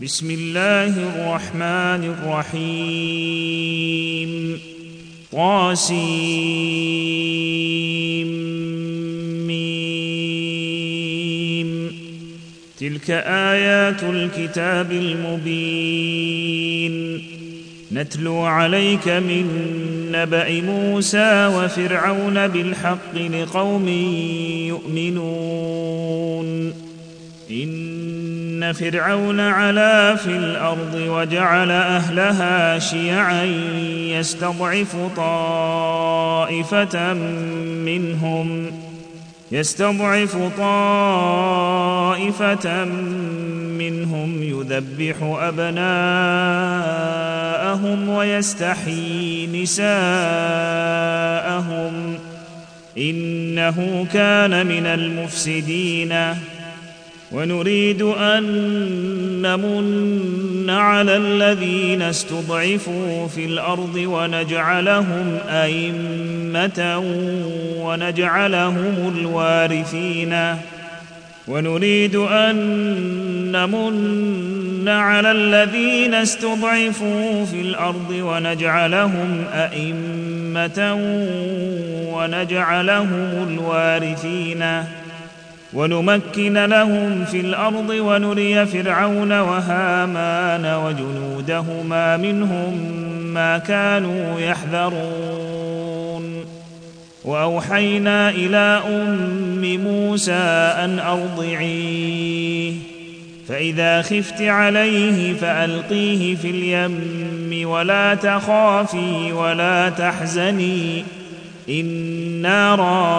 بسم الله الرحمن الرحيم طاسيم تلك آيات الكتاب المبين نتلو عليك من نبأ موسى وفرعون بالحق لقوم يؤمنون إن فرعون علا في الأرض وجعل أهلها شيعا يستضعف طائفة منهم يذبح أبناءهم ويستحيي نساءهم إنه كان من المفسدين ونريد أن نمن على الذين استضعفوا في الأرض ونجعلهم أئمة ونجعلهم الوارثين ونريد أن نمن على الذين استضعفوا في الأرض ونجعلهم أئمة ونجعلهم الوارثين ونمكن لهم في الأرض ونري فرعون وهامان وجنودهما منهم ما كانوا يحذرون وأوحينا إلى أم موسى أن أرضعيه فإذا خفت عليه فألقيه في اليم ولا تخافي ولا تحزني إنا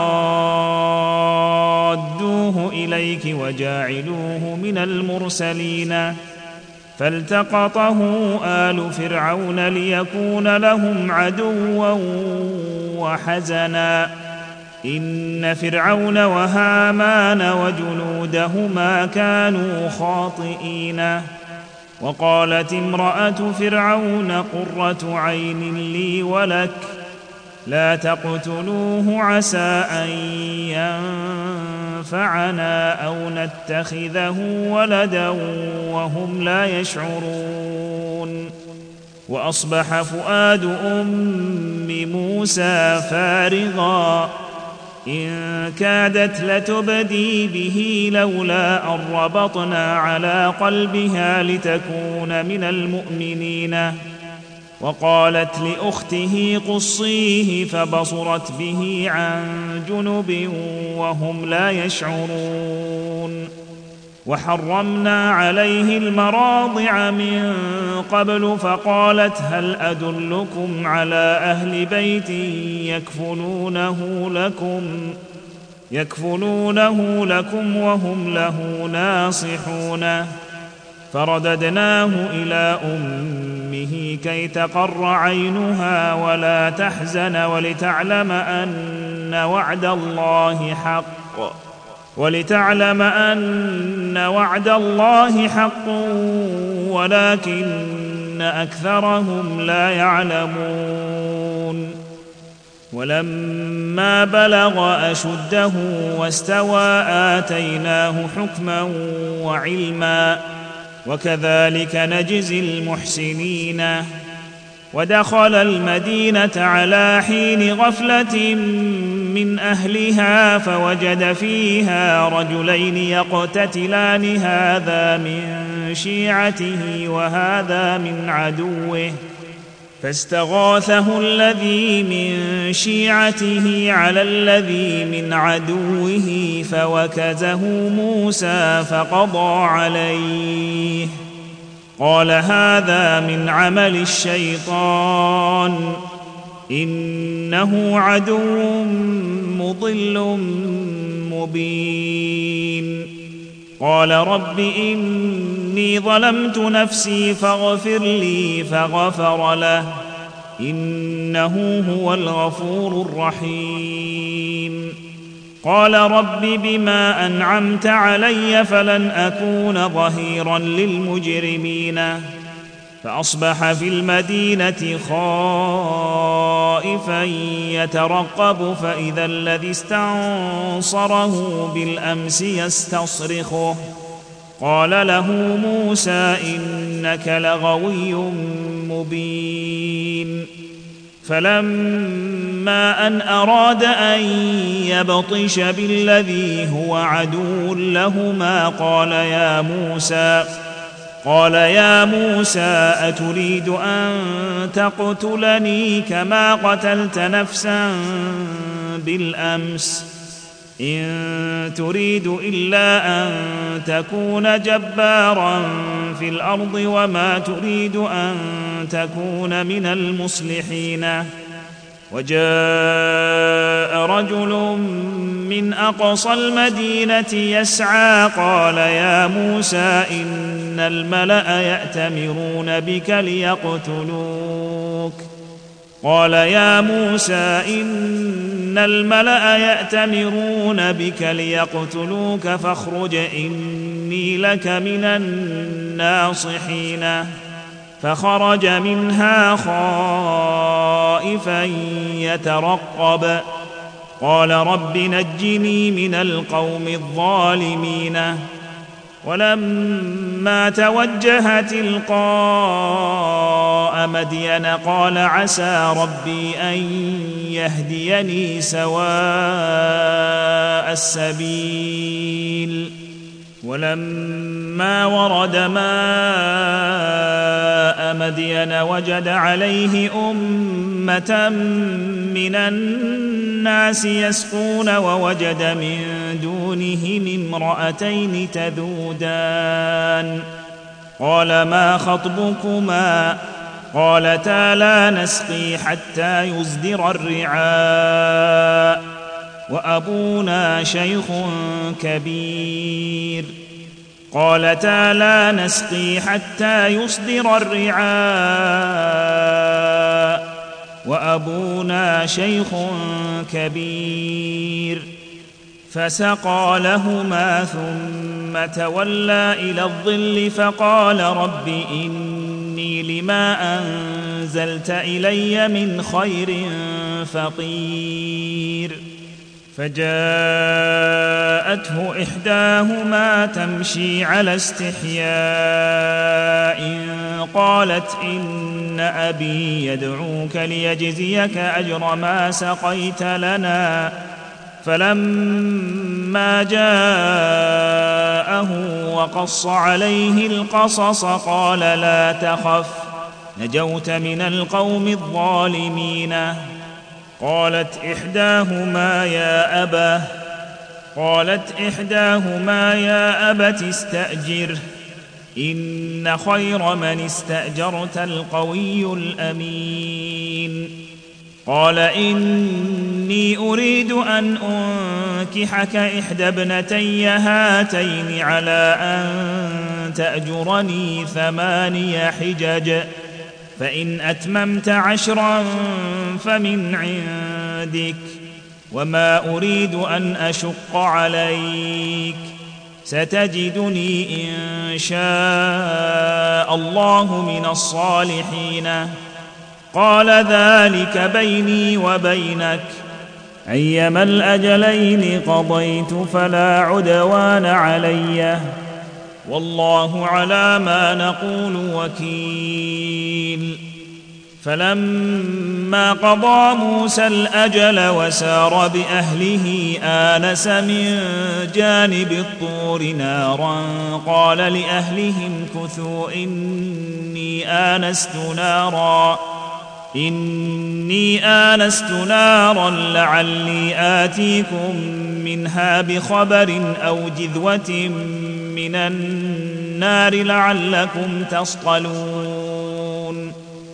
رادوه إليك وجاعلوه من المرسلين فالتقطه آل فرعون ليكون لهم عدوا وحزنا إن فرعون وهامان وجنودهما كانوا خاطئين وقالت امرأة فرعون قرة عين لي ولك لا تقتلوه عسى أن ينفعنا أو نتخذه ولدا وهم لا يشعرون وأصبح فؤاد أم موسى فارغا إن كادت لتبدي به لولا أن ربطنا على قلبها لتكون من المؤمنين وقالت لأخته قصيه فبصرت به عن جنب وهم لا يشعرون وحرمنا عليه المراضع من قبل فقالت هل أدلكم على أهل بيت يكفلونه لكم وهم له ناصحون فرددناه إلى أمه كي تقر عينها ولا تحزن ولتعلم أن وعد الله حق ولكن أكثرهم لا يعلمون ولما بلغ أشده واستوى آتيناه حكما وعلما وكذلك نجزي المحسنين ودخل المدينة على حين غفلة من أهلها فوجد فيها رجلين يقتتلان هذا من شيعته وهذا من عدوه فاستغاثه الذي من شيعته على الذي من عدوه فوكزه موسى فقضى عليه قال هذا من عمل الشيطان إنه عدو مضل مبين قال رب إني ظلمت نفسي فاغفر لي فغفر له إنه هو الغفور الرحيم قال رب بما أنعمت علي فلن أكون ظهيرا للمجرمين فأصبح في المدينة خائفا يترقب فإذا الذي استنصره بالأمس يستصرخه قال له موسى إنك لغوي مبين. فلما أن أراد أن يبطش بالذي هو عدو لهما قال يا موسى أتريد أن تقتلني كما قتلت نفسا بالأمس إن تريد إلا أن تكون جبارا في الأرض وما تريد أن تكون من المصلحين. وجاء رجل من أقصى المدينة يسعى قال يا موسى إن الملأ يأتمرون بك ليقتلوك فاخرج إني لك من الناصحين. فخرج منها خائفا يترقب قال رب نجني من القوم الظالمين. ولما توجه تلقاء مدين قال عسى ربي أن يهديني سواء السبيل. ولما ورد ماء مدين وجد عليه أمة من الناس يسقون ووجد من دونهم امرأتين تذودان قال ما خطبكما قالتا لا نسقي حتى يصدر الرعاء وأبونا شيخ كبير. فسقى لهما ثم تولى إلى الظل فقال رب إني لما أنزلت إلي من خير فقير. فجاءته إحداهما تمشي على استحياء قالت إن أبي يدعوك ليجزيك أجر ما سقيت لنا. فلما جاءه وقص عليه القصص قال لا تخف نجوت من القوم الظالمين. قالت إحداهما يا أبت استأجره إن خير من استأجرت القوي الأمين. قال إني أريد أن أنكحك إحدى ابنتي هاتين على أن تأجرني 8 حجج فإن أتممت 10 فمن عندك وما أريد أن أشق عليك ستجدني إن شاء الله من الصالحين. قال ذلك بيني وبينك أيما الأجلين قضيت فلا عدوان علي والله على ما نقول وكيل. فلما قضى موسى الأجل وسار بأهله آنس من جانب الطور نارا قال لأهلهم كثوا إني آنست نارا لعلي آتيكم منها بخبر أو جذوة من النار لعلكم تصطلون.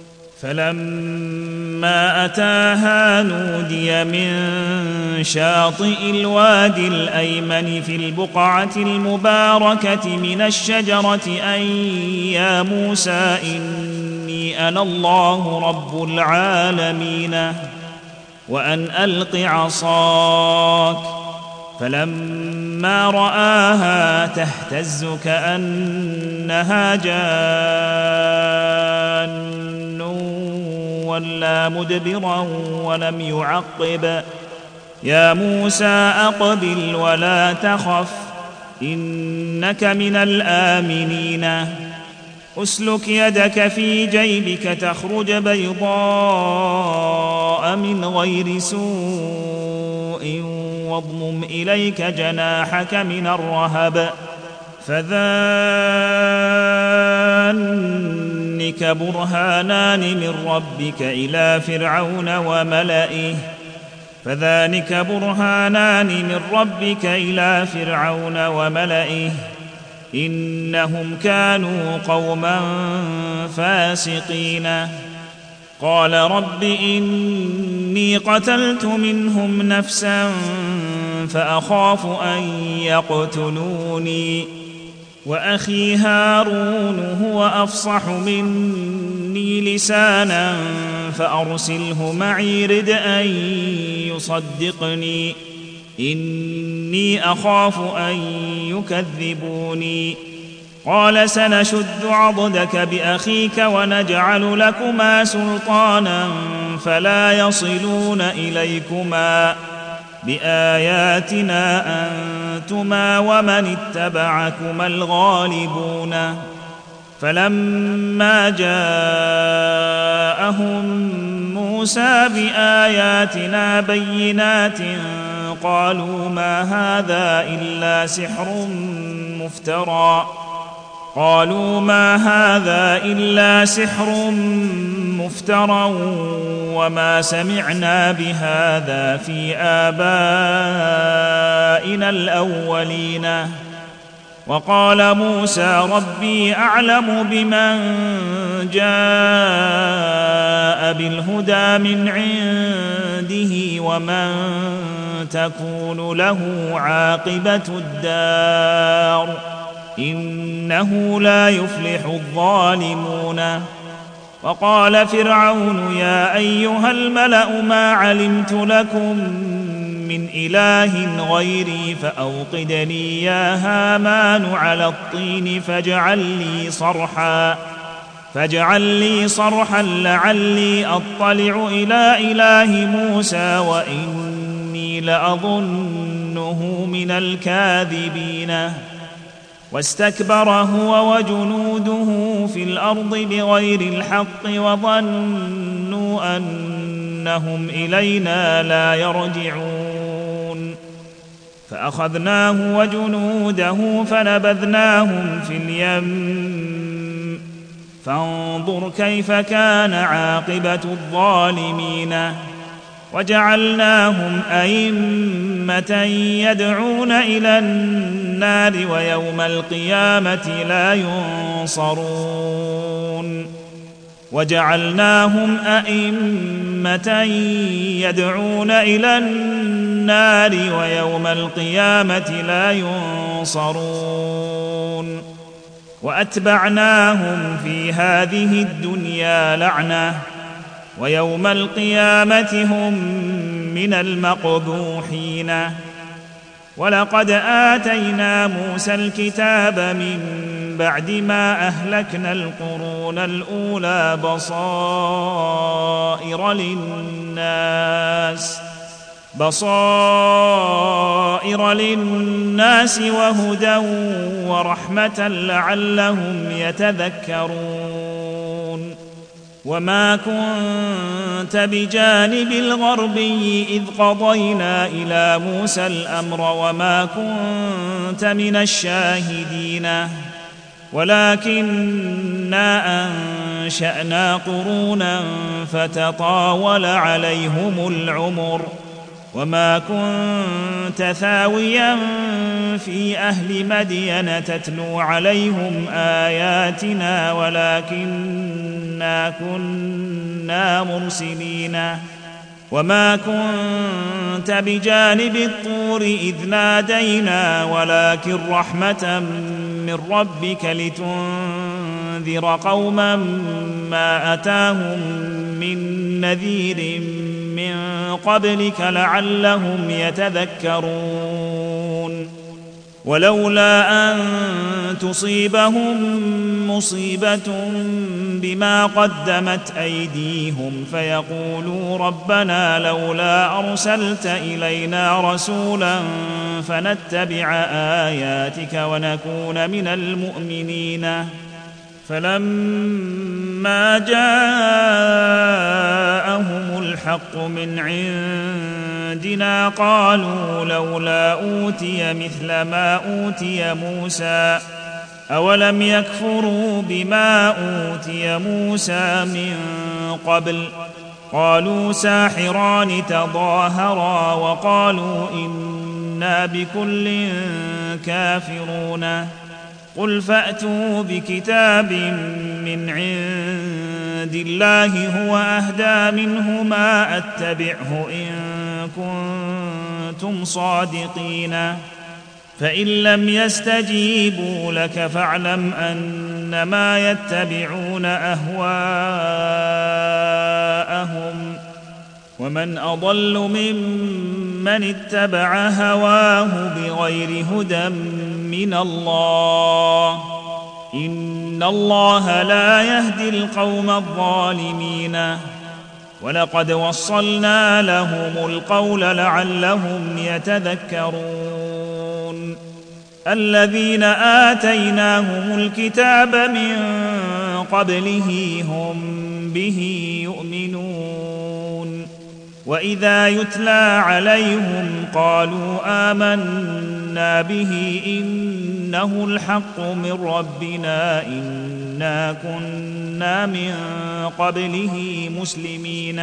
فلما أتاها نودي من شاطئ الوادي الأيمن في البقعة المباركة من الشجرة أن يا موسى إني أنا الله رب العالمين وأن ألق عصاك. فلما رآها تهتز كأنها جان ولى مدبرا ولم يعقب. يا موسى أقبل ولا تخف إنك من الآمنين. أسلك يدك في جيبك تخرج بيضاء من غير سوء واضمم إليك جناحك من الرهب فذلك برهانان من ربك إلى فرعون وملئه إنهم كانوا قوما فاسقين. قال رب إني قتلت منهم نفسا فأخاف أن يقتلوني وأخي هارون هو أفصح مني لسانا فأرسله معي رد أن يصدقني إني أخاف أن يكذبوني. قال سنشد عضدك بأخيك ونجعل لكما سلطانا فلا يصلون إليكما بآياتنا أنتما ومن اتبعكما الغالبون. فلما جاءهم موسى بآياتنا بينات قالوا ما هذا إلا سحر مفترى وما سمعنا بهذا في آبائنا الأولين. وقال موسى ربي أعلم بمن جاء بالهدى من عنده ومن تكون له عاقبة الدار إنه لا يفلح الظالمون. وقال فرعون يا أيها الملأ ما علمت لكم من إله غيري فأوقد لي يا هامان على الطين فاجعل لي صرحا لعلي أطلع إلى إله موسى وإني لأظنه من الكاذبين. واستكبر هو وجنوده في الأرض بغير الحق وظنوا أنهم إلينا لا يرجعون. فأخذناه وجنوده فنبذناهم في اليم فانظر كيف كان عاقبة الظالمين. وجعلناهم أئمة يدعون إلى النار ويوم القيامة لا ينصرون. وأتبعناهم في هذه الدنيا لعنة ويوم القيامة هم من المقبوحين. ولقد آتينا موسى الكتاب من بعد ما أهلكنا القرون الأولى بصائر للناس وهدى ورحمة لعلهم يتذكرون. وما كنت بجانب الغربي إذ قضينا إلى موسى الأمر وما كنت من الشاهدين ولكننا أنشأنا قرونا فتطاول عليهم العمر وما كنت ثاويا في أهل مدين تتلو عليهم آياتنا ولكننا كنا مرسلين. وما كنت بجانب الطور إذ نادينا ولكن رحمة من ربك لتنذر قوما ما أتاهم من نذير من قبلك لعلهم يتذكرون. ولولا أن تصيبهم مصيبة بما قدمت أيديهم فيقولوا ربنا لولا أرسلت إلينا رسولا فنتبع آياتك ونكون من المؤمنين. فلما جاءهم الحق من عندنا قالوا لولا أوتي مثل ما أوتي موسى أولم يكفروا بما أوتي موسى من قبل قالوا ساحران تظاهرا وقالوا إنا بكل كافرون. قل فأتوا بكتاب من عند الله هو أهدى منهما أتبعه إن كنتم صادقين. فإن لم يستجيبوا لك فاعلم أنما يتبعون أهواءهم ومن أضل ممن اتبع هواه بغير هدى من الله إن الله لا يهدي القوم الظالمين. ولقد وصلنا لهم القول لعلهم يتذكرون. الذين آتيناهم الكتاب من قبله هم به يؤمنون. وإذا يتلى عليهم قالوا آمنا به إنه الحق من ربنا إنا كنا من قبله مسلمين.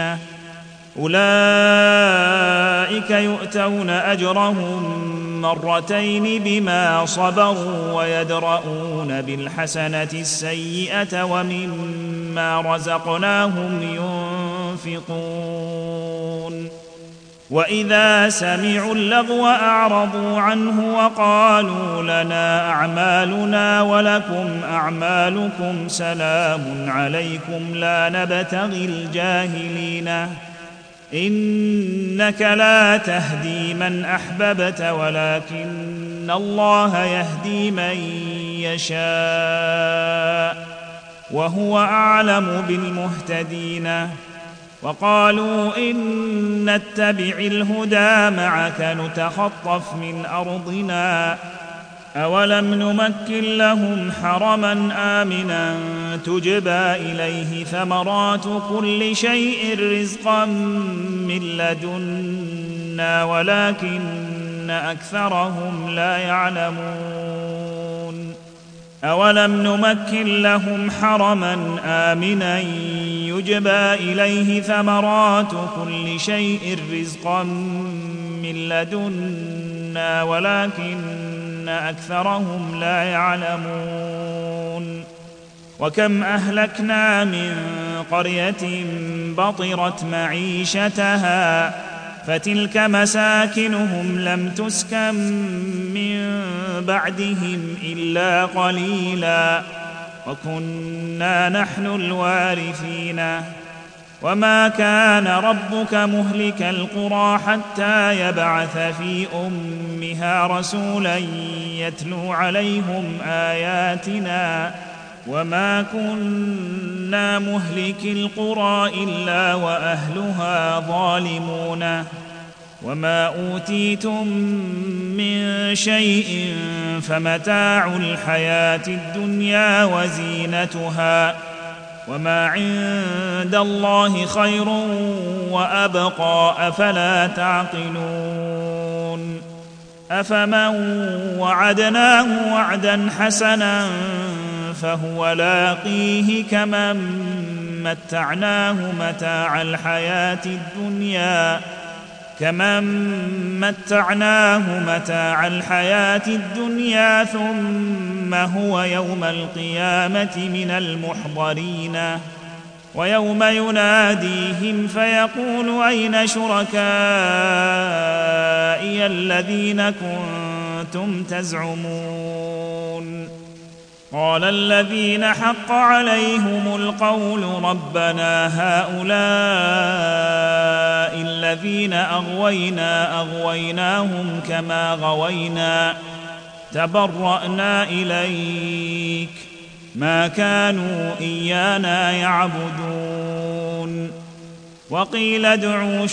أولئك يؤتون أجرهم مرتين بما صبروا ويدرؤون بالحسنة السيئة ومما رزقناهم ينفقون. وإذا سمعوا اللغو أعرضوا عنه وقالوا لنا أعمالنا ولكم أعمالكم سلام عليكم لا نبتغي الجاهلين. إنك لا تهدي من أحببت ولكن الله يهدي من يشاء وهو أعلم بالمهتدين. وقالوا إن نتبع الهدى معك نتخطف من أرضنا أولم نمكن لهم حرما آمنا تجبى إليه ثمرات كل شيء رزقا من لدنا ولكن أكثرهم لا يعلمون. أولم نمكن لهم حرما آمنا يجبى إليه ثمرات كل شيء رزقا من لدنا ولكن أكثرهم لا يعلمون. وكم أهلكنا من قرية بطرت معيشتها فتلك مساكنهم لم تسكن من بعدهم إلا قليلا وكنا نحن الوارثين. وما كان ربك مهلك القرى حتى يبعث في أمها رسولا يتلو عليهم آياتنا وما كنا مهلك القرى إلا وأهلها ظالمون. وما أوتيتم من شيء فمتاع الحياة الدنيا وزينتها وما عند الله خير وأبقى أفلا تعقلون. أفمن وعدناه وعدا حسنا فهو لاقيه كمن متعناه متاع الحياة الدنيا ثم هو يوم القيامة من المحضرين. ويوم يناديهم فيقول أين شركائي الذين كنتم تزعمون قال الذين حق عليهم القول ربنا هؤلاء الذين أغويناهم كما غوينا تبرأنا إليك ما كانوا إيانا يعبدون. وقيل ادعوا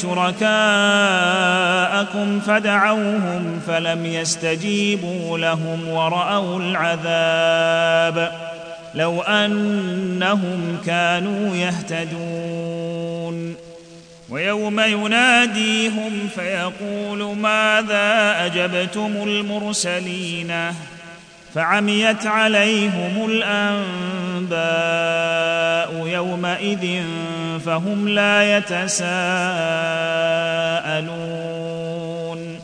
شركاءكم فدعوهم فلم يستجيبوا لهم ورأوا العذاب لو أنهم كانوا يهتدون. ويوم يناديهم فيقول ماذا أجبتم المرسلين فعميت عليهم الأنباء يومئذ فهم لا يتساءلون.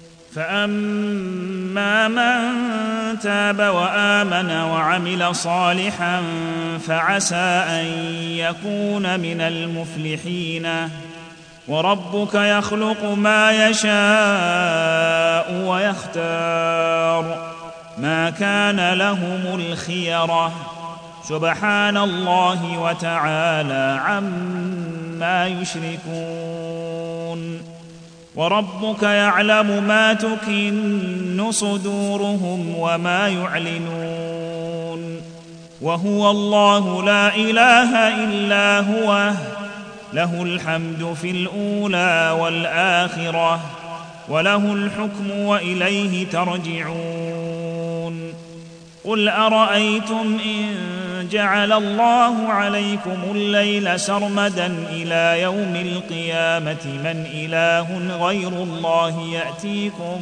فأما من تاب وآمن وعمل صالحا فعسى أن يكون من المفلحين. وربك يخلق ما يشاء ويختار ما كان لهم الخيرة سبحان الله وتعالى عما يشركون. وربك يعلم ما تكن صدورهم وما يعلنون وهو الله لا إله إلا هو له الحمد في الأولى والآخرة وله الحكم وإليه ترجعون. قل أرأيتم إن جعل الله عليكم الليل سرمدا إلى يوم القيامة من إله غير الله يأتيكم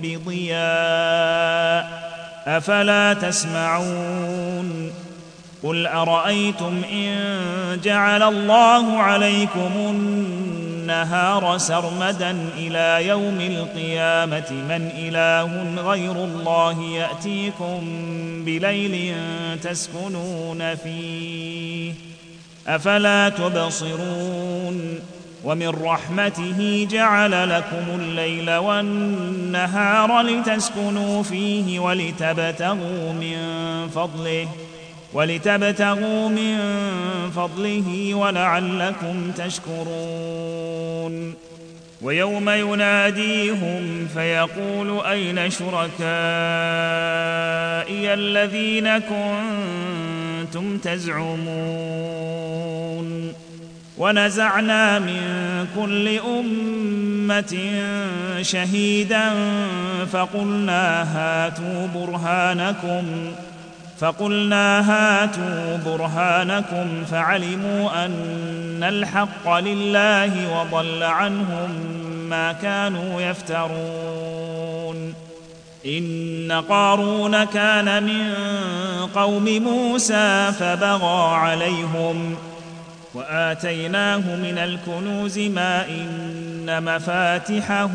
بضياء أفلا تسمعون. قل أرأيتم إن جعل الله عليكم النهار سرمدا إلى يوم القيامة من إله غير الله يأتيكم بليل تسكنون فيه أفلا تبصرون. ومن رحمته جعل لكم الليل والنهار لتسكنوا فيه ولتبتغوا من فضله ولعلكم تشكرون. ويوم يناديهم فيقول أين شركائي الذين كنتم تزعمون. ونزعنا من كل أمة شهيدا فقلنا هاتوا برهانكم فعلموا أن الحق لله وضل عنهم ما كانوا يفترون. إن قارون كان من قوم موسى فبغى عليهم وآتيناه من الكنوز ما إن مفاتحه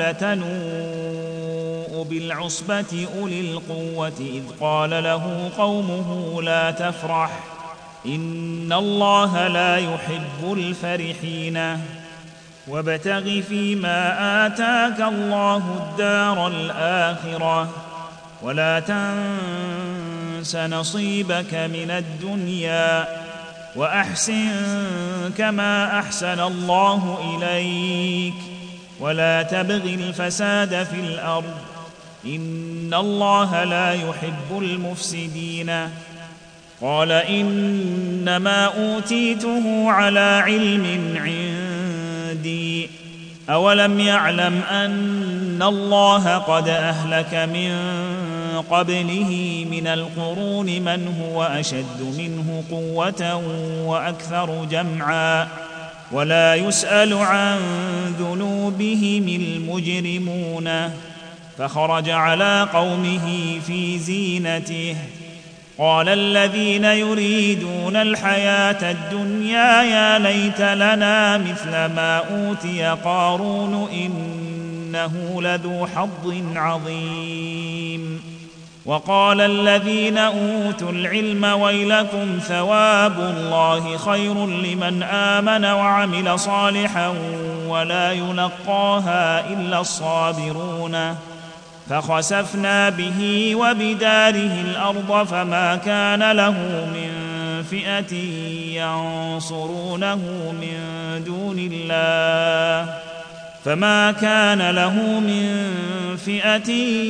لتنوء بالعصبة أولي القوة إذ قال له قومه لا تفرح إن الله لا يحب الفرحين. وابتغ فيما آتاك الله الدار الآخرة ولا تنس نصيبك من الدنيا وأحسن كما أحسن الله إليك ولا تبغ الفساد في الأرض إن الله لا يحب المفسدين. قال إنما أوتيته على علم عندي أولم يعلم أن الله قد أهلك من قبله من القرون من هو أشد منه قوة وأكثر جمعا ولا يسأل عن ذنوبهم المجرمون. فخرج على قومه في زينته قال الذين يريدون الحياة الدنيا يا ليت لنا مثل ما أوتي قارون إنه لذو حظ عظيم. وقال الذين أوتوا العلم ويلكم ثواب الله خير لمن آمن وعمل صالحا ولا يلقاها إلا الصابرون. فخسفنا به وبداره الأرض فما كان له من فئة ينصرونه من دون الله فما كان له من فئة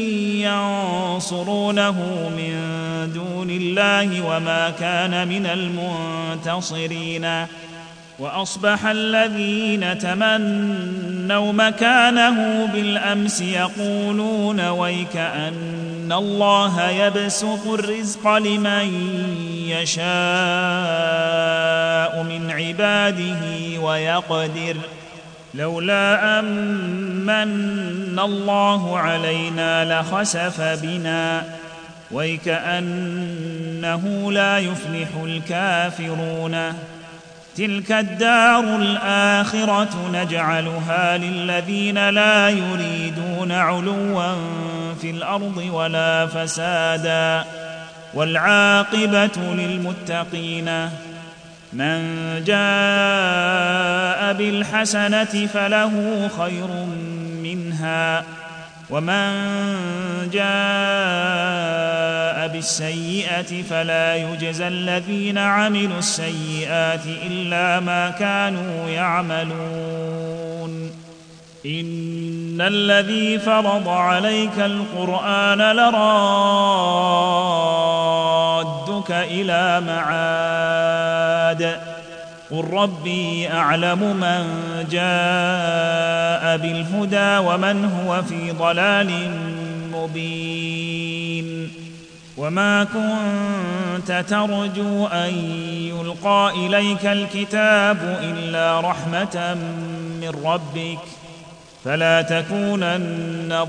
ينصرونه من دون الله وما كان من المنتصرين. وأصبح الذين تمنوا مكانه بالأمس يقولون ويكأن الله يبسط الرزق لمن يشاء من عباده ويقدر لولا أمن الله علينا لخسف بنا ويكأنه لا يفلح الكافرون. تلك الدار الآخرة نجعلها للذين لا يريدون علوا في الأرض ولا فسادا والعاقبة للمتقين. من جاء بالحسنة فله خير منها ومن جاء بالسيئة فلا يجزى الذين عملوا السيئات إلا ما كانوا يعملون. إن الذي فرض عليك القرآن لرادك إلى معاد قل ربي أعلم من جاء بالهدى ومن هو في ضلال مبين. وما كنت ترجو أن يلقى إليك الكتاب إلا رحمة من ربك فلا تكونن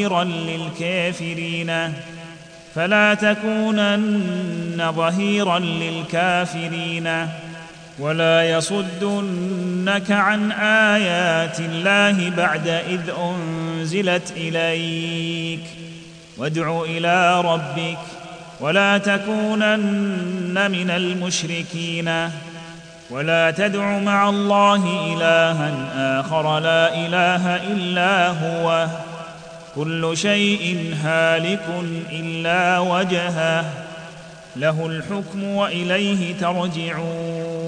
ظهيرا للكافرين ولا يصدنك عن آيات الله بعد إذ أنزلت إليك وادع إلى ربك ولا تكونن من المشركين. ولا تدع مع الله إلها آخر لا إله إلا هو كل شيء هالك إلا وجهه له الحكم وإليه ترجعون.